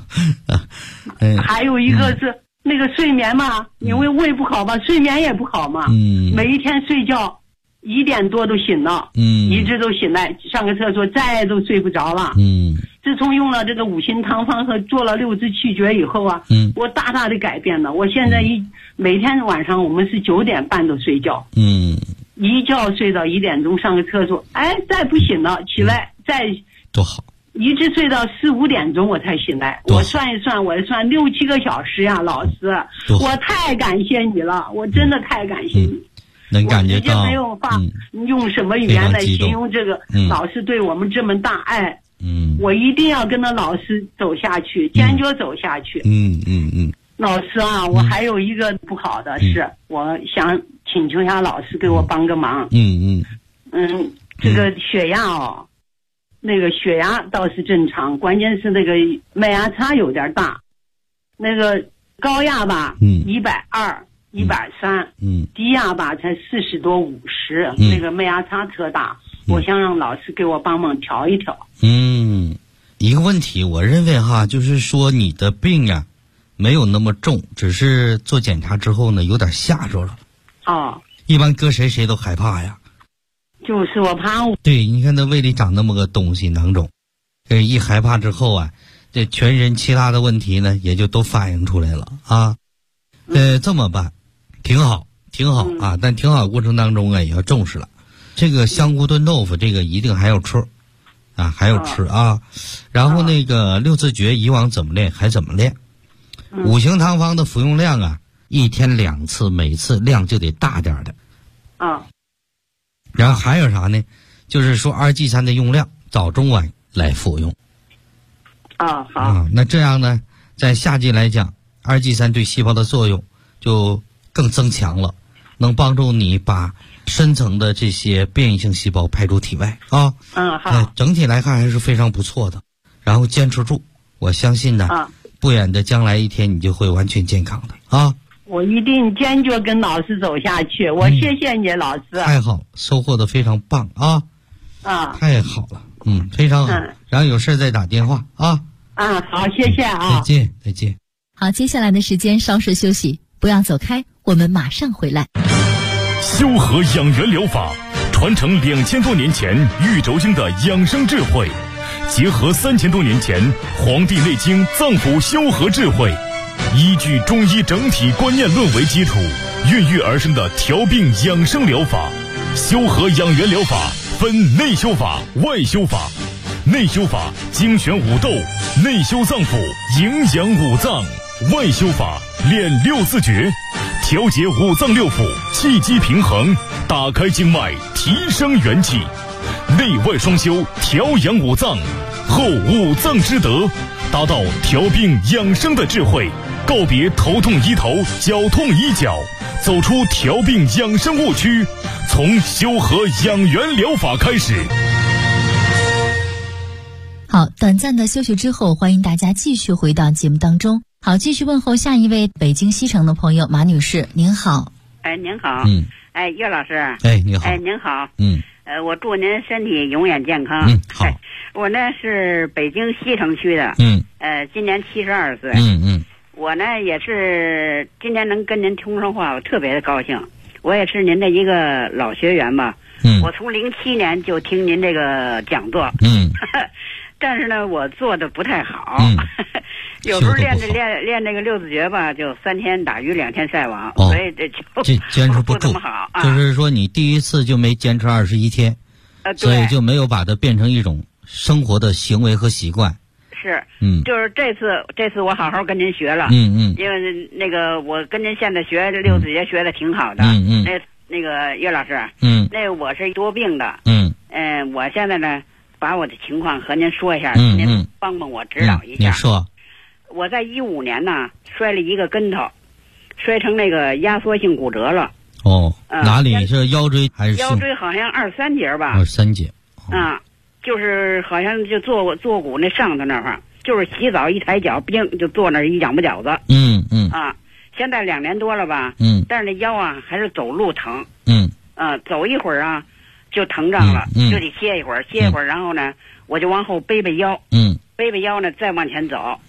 还有一个是那个睡眠嘛，因为胃不好吧，睡眠也不好嘛。每一天睡觉1点多都醒了，一直都醒来，上个厕所再都睡不着了。自从用了这个5行汤方和做了6支气诀以后啊，我大大的改变了。我现在每天晚上我们是9点半都睡觉，一觉睡到1点钟，上个厕所，再不醒了起来再多好， 一直睡到4、5点钟我才醒来。我算一算，我算6、7个小时呀，老师，我太感谢你了，我真的太感谢你。 能感觉到， 我直接没有法用什么语言来形容这个老师对我们这么大爱。我一定要跟着老师走下去，坚决走下去。老师啊，我还有一个不好的事，我想请求一下老师给我帮个忙。这个血压那个血压倒是正常，关键是那个脉压差有点大，那个高压吧120、130，低压吧才40多50，那个脉压差特大。我想让老师给我帮忙调一调。 一个问题，我认为就是说你的病呀，没有那么重，只是做检查之后呢，有点吓着了。一般搁谁都害怕呀。 就是我怕。 对，你看那胃里长那么个东西囊肿，一害怕之后啊，这全身其他的问题呢，也就都反映出来了啊。这么办，挺好啊，但挺好过程当中啊，也要重视了。这个香菇炖豆腐，这个一定还要吃啊，然后那个6字诀以往怎么练还怎么练。5行汤方的服用量啊，1天2次，每次量就得大点的。然后还有啥呢？就是说2G3的用量早中晚来服用。 好。 那这样呢，在夏季来讲，2G3对细胞的作用就更增强了，能帮助你把深层的这些变异性细胞排出体外啊。 好。 整体来看还是非常不错的，然后坚持住，我相信呢，不远的将来一天你就会完全健康的啊。 我一定坚决跟老师走下去，我谢谢你，老师。 太好，收获的非常棒啊。太好了，非常好。然后有事再打电话啊。 好，谢谢啊。 再见。 好，接下来的时间稍事休息，不要走开，我们马上回来。 修和养元疗法传承2000多年前玉轴经的养生智慧，结合3000多年前《黄帝内经》脏腑修和智慧，依据中医整体观念论为基础，孕育而生的调病养生疗法。修和养元疗法分内修法、外修法。内修法精选五斗，内修脏腑，营养五脏；外修法练6字诀，调节五脏六腑，气机平衡，打开经脉，提升元气。内外双修，调养五脏，后五脏之德，达到调病养生的智慧，告别头痛医头，脚痛医脚，走出调病养生误区，从修和养元疗法开始。 好，短暂的休息之后，欢迎大家继续回到节目当中。好，继续问候下一位北京西城的朋友马女士，您好。 您好。岳老师。 你好。 您好。我祝您身体永远健康。 好。 我呢是北京西城区的。今年72岁。我呢也是今天能跟您通上话，我特别的高兴。我也是您的一个老学员吧。我从07年就听您这个讲座。但是呢，我做的不太好，有时候练这个6字诀吧，就3天打鱼2天晒网，所以这坚持不住。 不怎么好就是说你第一次就没坚持21天，所以就没有把它变成一种生活的行为和习惯。 是，就是这次我好好跟您学了，因为那个我跟您现在学6字诀学的挺好的，那个岳老师，那我是多病的，我现在呢。把我的情况和您说一下，您帮帮我指导一下。 你说， 我在15年呢摔了一个跟头，摔成那个压缩性骨折了。 哪里是腰椎还是腰椎？好像23节吧。 23节。 就是好像就坐骨那上头那块儿，就是洗澡一抬脚，冰就坐那儿一仰不脚子。现在2年多了吧。但是那腰啊还是走路疼。走一会儿啊。就疼胀了，就得歇一会儿，然后呢，我就往后背腰，背腰呢，再往前走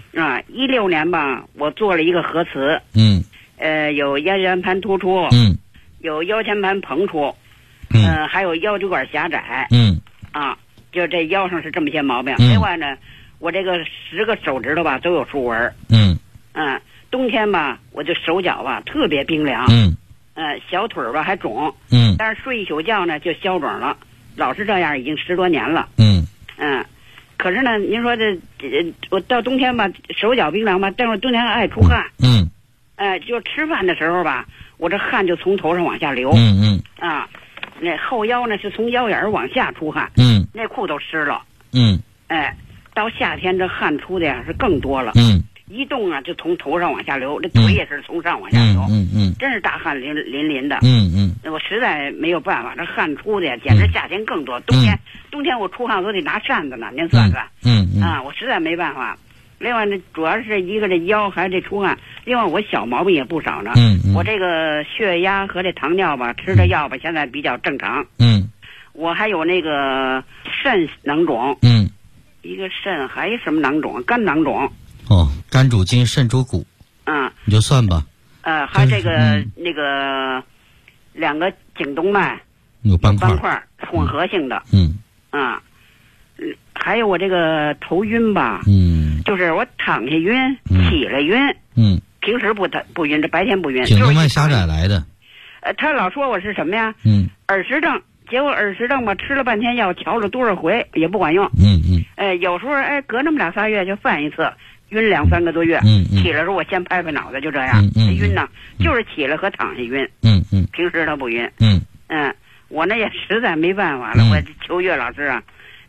，16年吧，我做了一个核磁，有腰间盘突出，有腰间盘膨出，还有腰椎管狭窄，就这腰上是这么些毛病。另外呢，我这个10个手指头吧都有竖纹，冬天吧，我这手脚吧特别冰凉，小腿吧还肿，但是睡一宿觉呢就消肿了，老是这样已经10多年了，可是呢，您说这我到冬天吧手脚冰凉吧，但是冬天爱出汗，就吃饭的时候吧，我这汗就从头上往下流，那后腰呢是从腰眼往下出汗，内裤都湿了，到夏天这汗出的呀是更多了，一动啊就从头上往下流，这腿也是从上往下流，真是大汗淋淋的，我实在没有办法，这汗出的呀简直夏天更多，冬天我出汗我都得拿扇子呢，您算算，我实在没办法。另外呢，主要是一个这腰还有这出汗，另外我小毛病也不少呢，我这个血压和这糖尿吧吃的药吧现在比较正常，我还有那个肾囊肿，一个肾还有什么囊肿，肝囊肿。 肝主筋，肾主骨。你就算吧。 还有这个那个2个颈动脉有斑块混合性的。还有我这个头晕吧。就是我躺下晕，起来晕。平时不晕，这白天不晕。 颈动脉狭窄来的。 他老说我是什么呀？耳石症。结果耳石症吧，吃了半天药，调了多少回也不管用。有时候隔那么2、3月就犯一次。晕2、3个多月，起来时候我先拍拍脑袋，就这样。晕呢，就是起来和躺下晕。平时他不晕。我呢也实在没办法了，我求岳老师啊，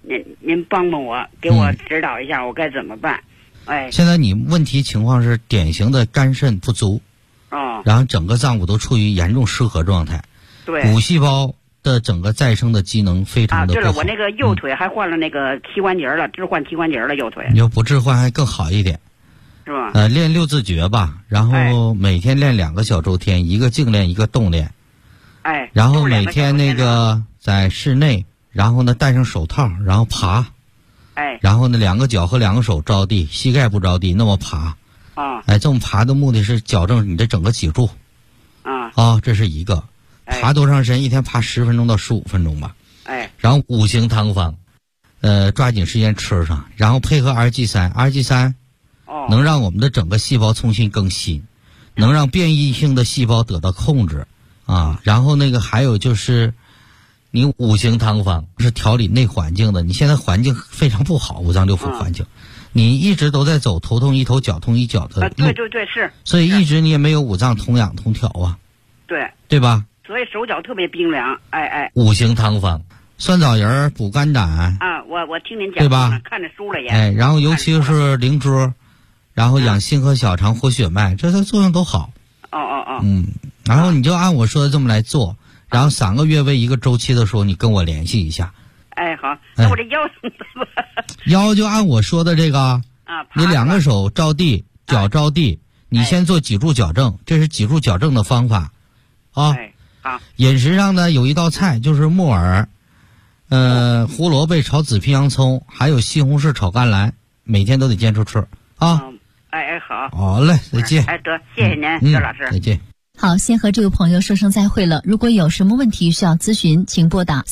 您帮帮我，给我指导一下，我该怎么办？哎， 现在你问题情况是典型的肝肾不足，然后整个脏腑都处于严重失和状态， 对， 骨细胞的整个再生的机能非常的不好。 就是我那个右腿还换了那个膝关节了，置换膝关节了，右腿。 你要不置换还更好一点， 是吧？ 练六字诀吧，然后每天练2个小周天，一个静练，一个动练。 哎， 然后每天那个在室内，然后呢戴上手套，然后爬。 哎， 然后呢，2个脚和2个手着地，膝盖不着地，那么爬。这么爬的目的是矫正你的整个脊柱。这是一个。爬多长时间？一天爬10分钟到15分钟吧。 哎， 然后5行汤方，抓紧时间吃上，然后配合RG3，能让我们的整个细胞重新更新，能让变异性的细胞得到控制然后那个还有就是。你5行汤方是调理内环境的，你现在环境非常不好，五脏六腑环境，你一直都在走头痛医头，脚痛医脚的对是， 所以一直你也没有五脏同养同调啊，对吧？ 所以手脚特别冰凉，哎。 5行汤方，酸枣仁补肝胆我听您讲， 对吧？ 看着书了也， 然后尤其是灵芝，然后养心和小肠活血脉，这些作用都好。然后你就按我说的这么来做。然后3个月为一个周期的时候，你跟我联系一下。 哎，好，那我这腰怎么办？ 腰就按我说的这个你2个手着地，脚着地，你先做脊柱矫正，这是脊柱矫正的方法好。 饮食上呢，有一道菜就是木耳，胡萝卜炒紫皮洋葱，还有西红柿炒甘蓝，每天都得坚持吃好。好嘞，再见。 得，谢谢您，周老师。 再见。 好，先和这位朋友说声再会了。如果有什么问题需要咨询，请拨打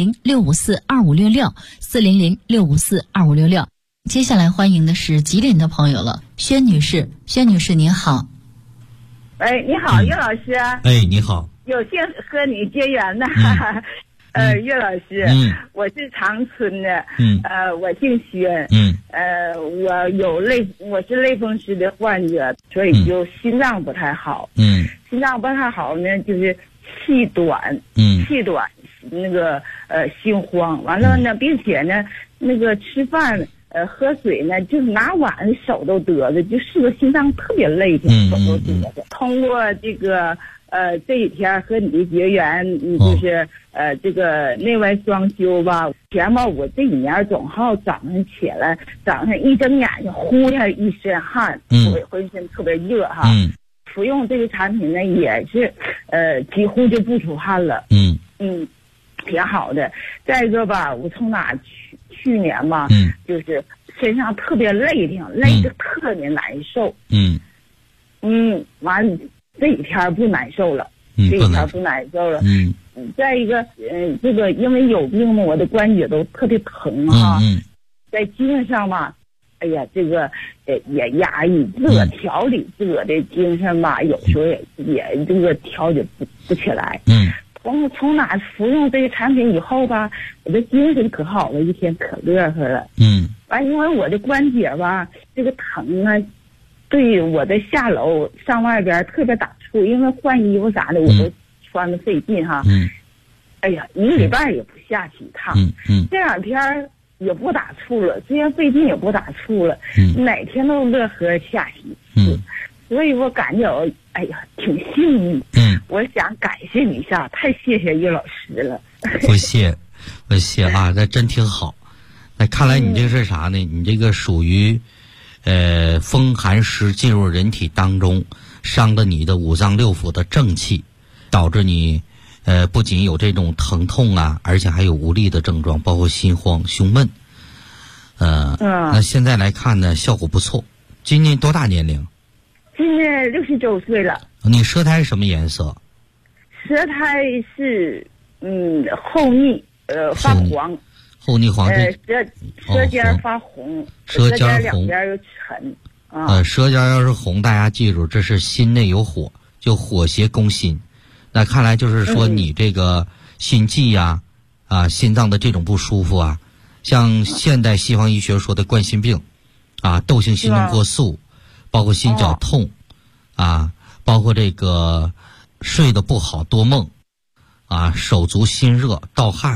400-654-2566，400-654-2566。接下来欢迎的是吉林的朋友了，宣女士。宣女士您好。 你好，岳老师。 你好。 有幸和你结缘的。岳老师，我是长春的，我姓宣，我是类风湿的患者，所以就心脏不太好，心脏不太好呢，就是气短，那个心慌，完了呢，并且呢，那个吃饭喝水呢，就是拿碗手都得着，就是个心脏特别累的，手都得着。通过这个这几天和你的结缘，就是这个内外双修吧。前吧，我这几年总好早上起来，早上一睁眼睛呼下一身汗，浑身特别热哈。服用这个产品呢，也是几乎就不出汗了。挺好的。再一个吧，我从哪去年吧，就是身上特别累挺，累得特别难受。完了。这几天不难受了，再一个，这个因为有病嘛，我的关节都特别疼哈。在精神上吧，哎呀，这个也压抑，自个调理自个的精神吧，有时候也这个调节不起来。从哪服用这个产品以后吧，我的精神可好了，一天可乐呵了。完，因为我的关节吧，这个疼啊。对我的下楼上外边特别打怵，因为换衣服啥的我都穿的费劲哈。哎呀，一个礼拜也不下去一趟。这2天也不打怵了，虽然费劲也不打怵了。哪天都乐呵下去。所以我感觉哎呀挺幸运。我想感谢你一下，太谢谢岳老师了。 不谢啊，那真挺好。那看来你这是啥呢？你这个属于。风寒湿进入人体当中，伤了你的五脏六腑的正气，导致你不仅有这种疼痛啊，而且还有无力的症状，包括心慌、胸闷。那现在来看呢，效果不错。今年多大年龄？ 今年69岁了。 你舌苔什么颜色？ 舌苔是厚腻，发黄。 厚腻黄舌尖发红， 舌尖两边又沉舌尖要是红，大家记住，这是心内有火，就火邪攻心。那看来就是说你这个心悸呀，心脏的这种不舒服啊，像现代西方医学说的冠心病，窦性心动过速，包括心绞痛，包括这个睡得不好多梦，手足心热盗汗。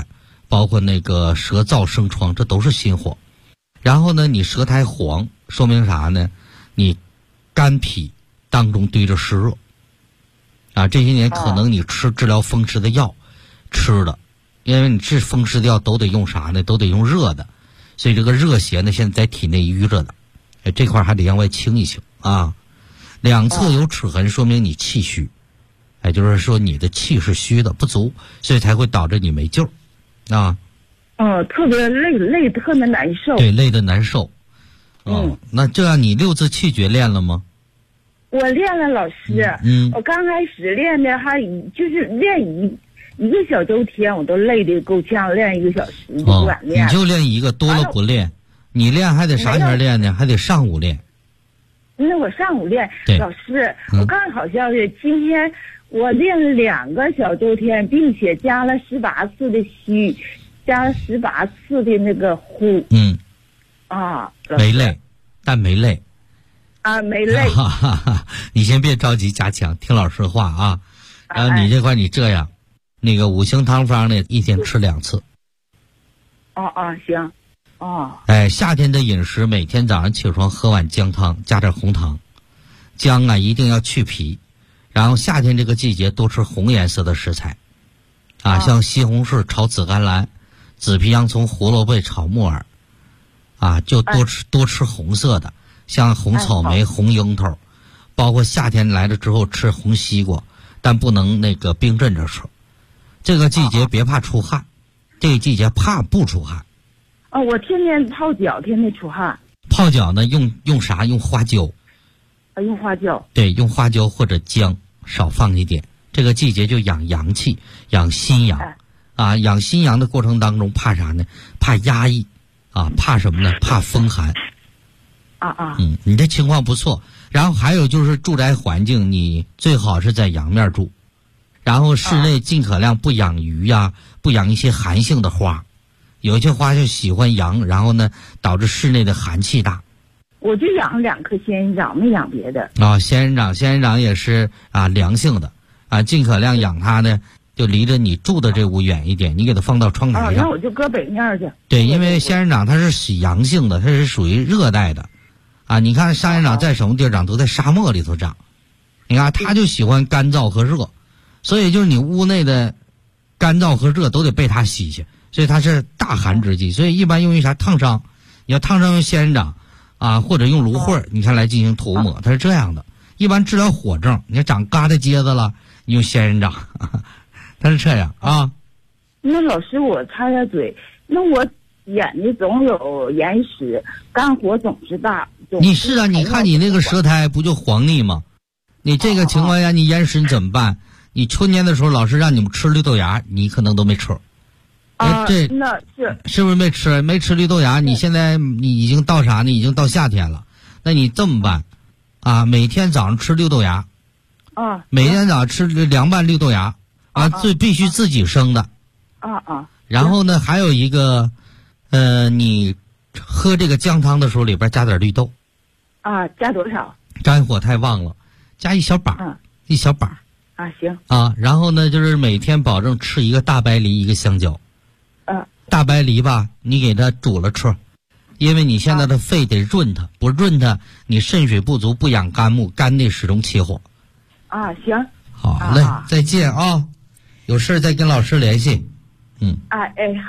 包括那个舌燥生疮，这都是心火。然后呢，你舌苔黄，说明啥呢？你肝脾当中堆着湿热啊。这些年可能你吃治疗风湿的药吃的，因为你治风湿的药都得用啥呢？都得用热的，所以这个热邪呢现在在体内淤着的，这块还得让外清一清啊。两侧有齿痕，说明你气虚，就是说你的气是虚的不足，所以才会导致你没救啊。 特别累特别难受。 对，累得难受。那这样你六字气诀练了吗？ 我练了，老师。我刚开始练的还就是练一个小周天，我都累得够呛，练1个小时就不敢练。 你就练一个，多了不练。你练还得啥前练呢？还得上午练。 那我上午练，老师，我刚好像是今天我练了2个小周天，并且加了18次的虚，加了18次的那个呼。 没累，但没累。 没累。 你先别着急加强，听老师话啊。然后你这块你这样，那个5行汤方呢，一天吃2次。 行。 夏天的饮食，每天早上起床喝碗姜汤，加点红糖。姜啊，一定要去皮。然后夏天这个季节多吃红颜色的食材，像西红柿炒紫甘蓝，紫皮洋葱、胡萝卜炒木耳，就多吃红色的，像红草莓、红樱桃，包括夏天来了之后吃红西瓜，但不能那个冰镇着吃。这个季节别怕出汗，这个季节怕不出汗。 我天天泡脚，天天出汗。 泡脚呢，用啥？用花椒。 用花椒。 对，用花椒或者姜，少放一点。这个季节就养阳气，养心阳。养心阳的过程当中，怕啥呢？怕压抑，怕什么呢？怕风寒。你这情况不错。然后还有就是住宅环境，你最好是在阳面住，然后室内尽可量不养鱼呀，不养一些寒性的花。有一些花就喜欢阳，然后呢，导致室内的寒气大。 我就养2棵仙人掌，没养别的。 仙人掌也是凉性的尽可量养它呢，就离着你住的这屋远一点，你给它放到窗台上。 那我就搁北面去。 对，因为仙人掌它是喜阳性的，它是属于热带的你看仙人掌在什么地儿长？都在沙漠里头长。你看它就喜欢干燥和热，所以就是你屋内的干燥和热都得被它吸去。所以它是大寒之际，所以一般用于啥？烫伤。你要烫伤用仙人掌或者用芦荟，你看来进行涂抹，它是这样的。一般治疗火症，你要长疙瘩疖子了，你用仙人掌，它是这样那老师，我插下嘴，那我眼睛总有眼屎，肝火总是大。 你是你看你那个舌苔不就黄腻吗？你这个情况下，你眼屎你怎么办？你春天的时候老师让你们吃绿豆芽，你可能都没吃。 那是不是没吃绿豆芽？你现在你已经到啥呢？已经到夏天了。那你这么办每天早上吃绿豆芽每天早上吃凉拌绿豆芽必须自己生的然后呢，还有一个你喝这个姜汤的时候里边加点绿豆加多少？ 肝火太旺了，加1小把1小把行然后呢，就是每天保证吃1个大白梨，1个香蕉。大白梨吧，你给它煮了吃，因为你现在的肺得润它，不润它，你肾水不足，不养肝木，肝内始终起火。 行。 好嘞，再见有事再跟老师联系。